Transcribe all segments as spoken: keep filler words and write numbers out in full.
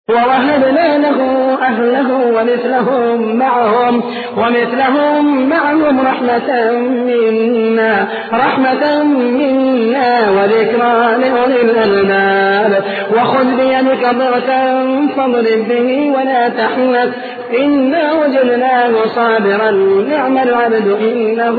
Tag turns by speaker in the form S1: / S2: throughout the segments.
S1: ووهبنا له أهله ومثلهم معهم ومثلهم معهم رحمة منا رحمة منا وذكرى لأولي الألباب. وخذ بيدك ضغثا فاضرب به ولا تحنث إنا وجدناه صابرا نعم العبد إنه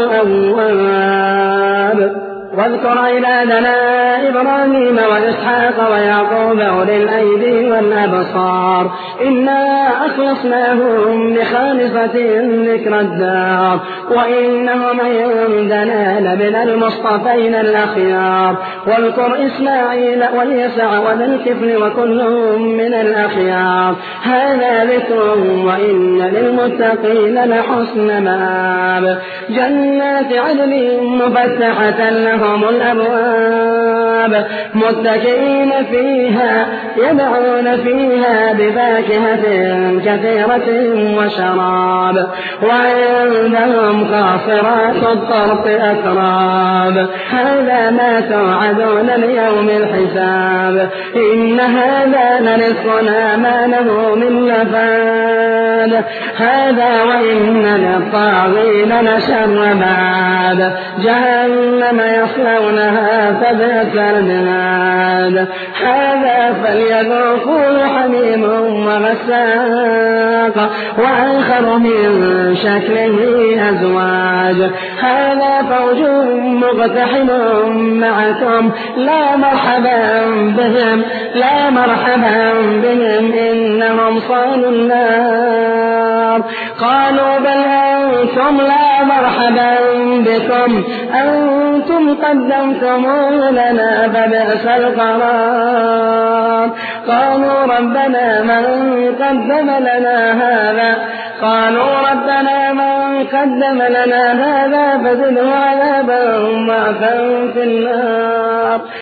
S1: أواب. واذكر عبادنا إبراهيم وإسحاق ويعقوب أولي الأيدي والأبصار إنا أخلصناهم بخالصة ذكر الدار وإنهم عندنا لمن المصطفين الأخيار. واذكر إسماعيل واليسع وذا الكفل وكلهم من الأخيار هذا ذكر وإن للمتقين لحسن مآب. جنات عدن مفتحة لهم الأبواب متكئين فيها يدعون فيها بفاكهة كثيرة وشراب وعندهم قاصرات الطرف أتراب هذا ما توعدون ليوم الحساب إن هذا لرزقنا ما له من نفاد هذا وإن للطاغين لشر مآب. جهنم يصلونها فبئس المهاد هذا فليذوقوا حميم وغساق وآخر من شكله أزواج هذا فوج مقتحم معكم لا مرحبا بهم لا مرحبا بهم إنهم صالوا النار. قالوا بل أنتم لا مرحبا بكم أنتم قدمتموه لنا فبئس القرار. قالوا ربنا من قدم لنا هذا قالوا ربنا من قدم لنا هذا فزده عذابا ضعفا في النار